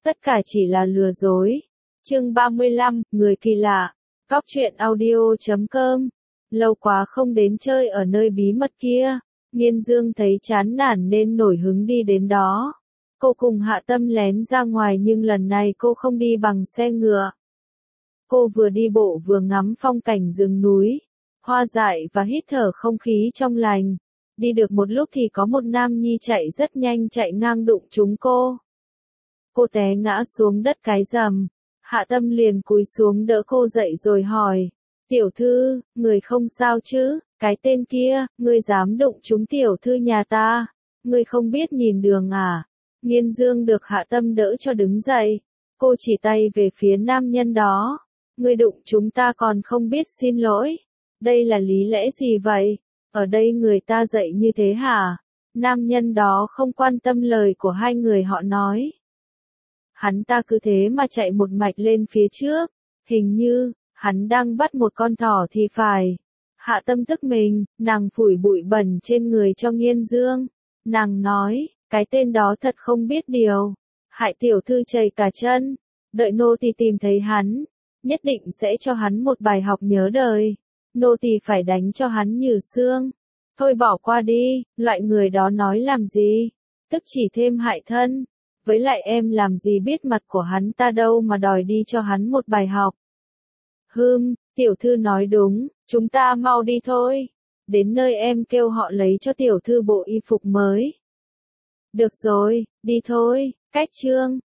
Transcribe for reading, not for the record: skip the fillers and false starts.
Tất cả chỉ là lừa dối. Chương 35, Người kỳ lạ. Góc truyện audio.com. Lâu quá không đến chơi ở nơi bí mật kia. Nghiên Dương thấy chán nản nên nổi hứng đi đến đó. Cô cùng Hạ Tâm lén ra ngoài nhưng lần này cô không đi bằng xe ngựa. Cô vừa đi bộ vừa ngắm phong cảnh rừng núi, hoa dại và hít thở không khí trong lành. Đi được một lúc thì có một nam nhi chạy rất nhanh chạy ngang đụng trúng cô. Cô té ngã xuống đất cái rầm. Hạ Tâm liền cúi xuống đỡ cô dậy rồi hỏi. Tiểu thư, người không sao chứ? Cái tên kia, ngươi dám đụng trúng tiểu thư nhà ta? Ngươi không biết nhìn đường à? Nghiên Dương được Hạ Tâm đỡ cho đứng dậy. Cô chỉ tay về phía nam nhân đó. Ngươi đụng chúng ta còn không biết xin lỗi. Đây là lý lẽ gì vậy? Ở đây người ta dạy như thế hả? Nam nhân đó không quan tâm lời của hai người họ nói. Hắn ta cứ thế mà chạy một mạch lên phía trước. Hình như, hắn đang bắt một con thỏ thì phải. Hạ Tâm tức mình, nàng phủi bụi bẩn trên người cho Nghiên Dương. Nàng nói, cái tên đó thật không biết điều. Hại tiểu thư chảy cả chân. Đợi nô tỳ tìm thấy hắn. Nhất định sẽ cho hắn một bài học nhớ đời. Nô tỳ phải đánh cho hắn nhừ xương. Thôi bỏ qua đi, loại người đó nói làm gì? Tức chỉ thêm hại thân. Với lại em làm gì biết mặt của hắn ta đâu mà đòi đi cho hắn một bài học. Tiểu thư nói đúng, chúng ta mau đi thôi. Đến nơi em kêu họ lấy cho tiểu thư bộ y phục mới. Được rồi, đi thôi. Cách chương